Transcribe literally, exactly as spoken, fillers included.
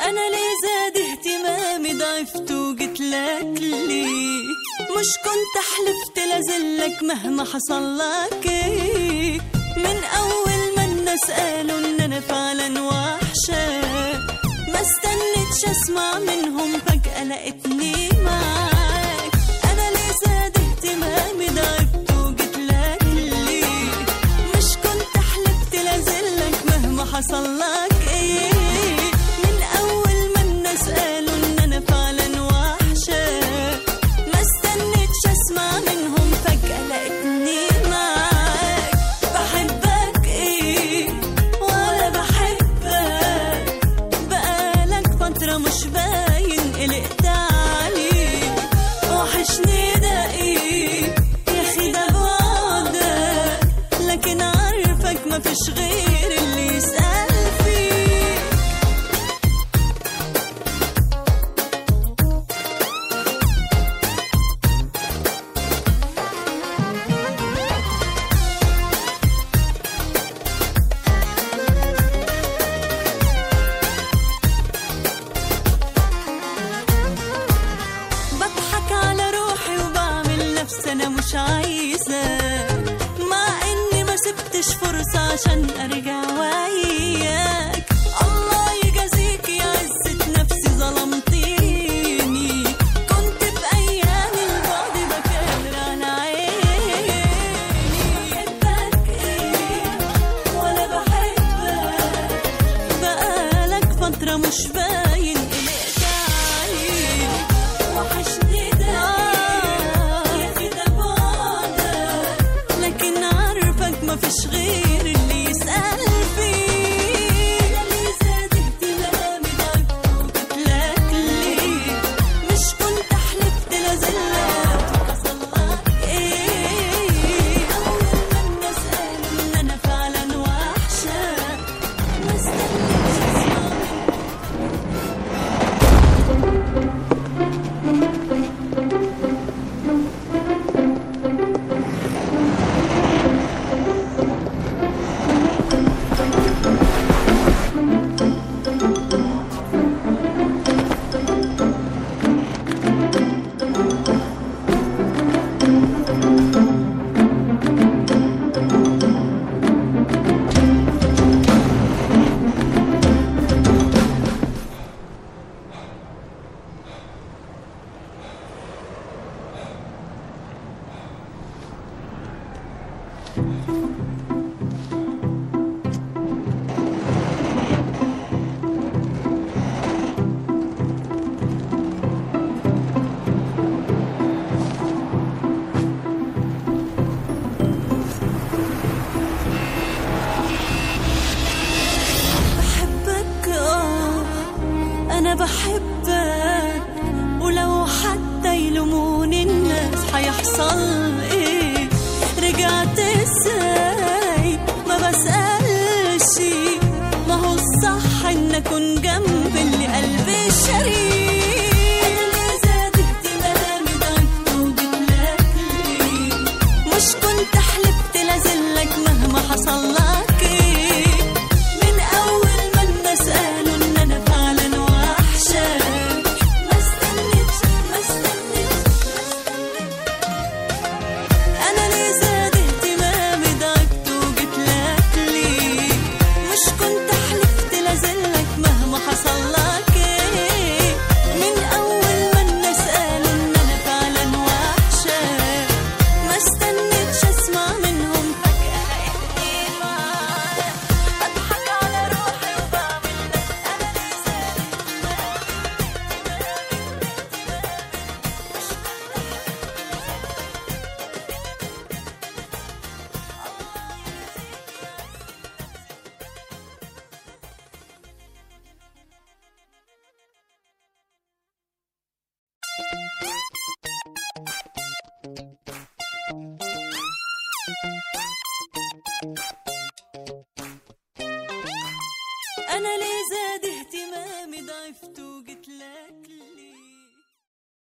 أنا ليه زاد اهتمامي ضعفت وقتلك ليه؟ مش كنت حلفت لازلك مهما حصل لك إيه؟ من أول ما الناس قالوا إن أنا فعلا وحشة ما استنيتش أسمع منهم فجأة لقيتني معاك. أنا ليه زاد اهتمامي ضعفت وقتلك ليه؟ مش كنت حلفت لازلك مهما حصل لك إيه؟ من أول ما الناس قالوا إن أنا فعلا وحشة ما استنيتش أسمع منهم فجأة لقيتني معاك. بحبك إيه ولا بحبك؟ بقالك فترة مش باين قلقت عليك. وحشني ده إيه يا أخي ده بعدك، لكن عارفك مفيش غير اللي يسأل فيك. بضحك على روحي وبعمل نفسي أنا مش عايزة، مع إني ما سبتش فرصة عشان أرجع وياك. الله يجازيك يا عزة نفسي ظلمتيني، كنت بأيام البعد بكابر على عيني. بحبك إيه ولا بحبك؟ بقالك فترة مش باين قلقت عليك. وحشني ده يا أخي ده بعدك، لكن عارفك مفيش غير اللي يسأل فيه. أنا ليه زاد اهتمامي ضعفت وقتلك ليه؟ مش كنت حلفت لازلك حصل لك إيه؟ أول ما الناس قالوا إن أنا فعلا وحشة ما استنيتش أسمع منهم. بحبك آه أنا بحبك، ولو حتى يلوموني الناس حيحصل إيه؟ رجعت إزاي ما بسألش؟ ما هو الصح إن أكون جنب اللي قلبي شريك. أنا ليه زاد اهتمامي ضعفت وجيتلك ليه؟ مش كنت حلفت لازلك مهما حصل لك إيه؟ من أول ما الناس قالوا إن أنا فعلا وحشة ما استنيتش ما استنيتش ما استنيتش. أنا ليه زاد اهتمامي ضعفت وجيتلك ليه؟ مش كنت حلفت لازلك مهما حصل لك إيه؟ من أول ما الناس قالوا إن أنا فعلا وحشة ما استنيتش أسمع منهم فجأة لقيتني معاك. بضحك على روحي وبعمل نفسي أنا ليه زاد أنا ليه